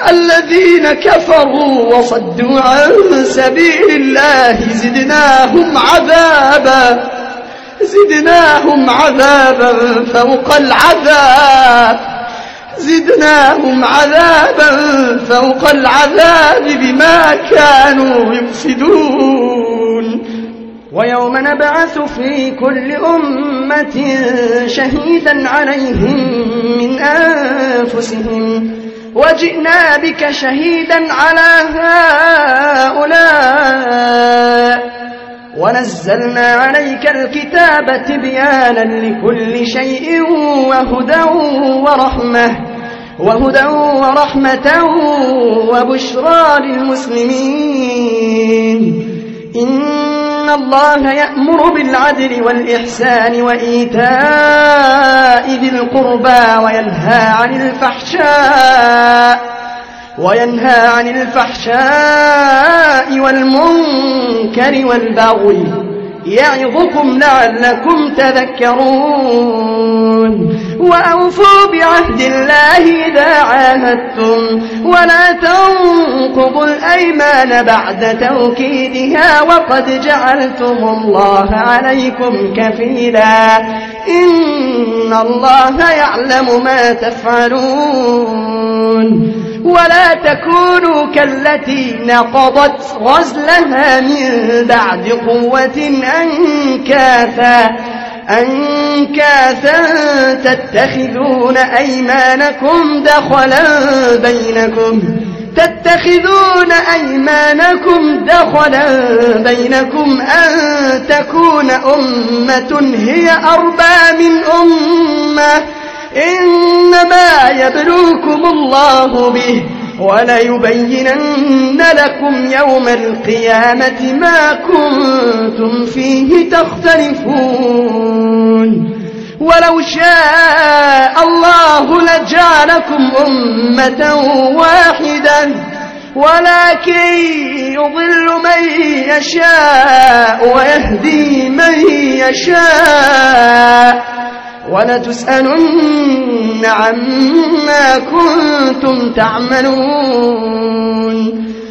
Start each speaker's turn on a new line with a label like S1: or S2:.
S1: الذين كفروا وصدوا عن سبيل الله زدناهم عذابا فوق العذاب بما كانوا يفسدون.
S2: ويوم نبعث في كل أمة شهيدا عليهم من أنفسهم وجئنا بك شهيدا على هؤلاء ونزلنا عليك الكتاب تبيانا لكل شيء وهدى ورحمة وبشرى للمسلمين. إن الله يأمر بالعدل والإحسان وإيتاء ذي القربى وينهى عن الفحشاء والمنكر والبغي يعظكم لعلكم تذكرون. وأوفوا بعهد الله إذا عاهدتم ولا تنقضوا الأيمان بعد توكيدها وقد جعلتم الله عليكم كفيلا إن الله يعلم ما تفعلون. ولا تكونوا كالتي نقضت غزلها من بعد قوة أنكاثا تتخذون أيمانكم دخلا بينكم أن تكون أمة هي أربى من أمة إنما يبلوكم الله به وليبينن لكم يوم القيامة ما كنتم فيه تختلفون. ولو شاء الله لجعلكم أمة واحدة ولكن يضل من يشاء ويهدي من يشاء ولتسألن عما كنتم تعملون.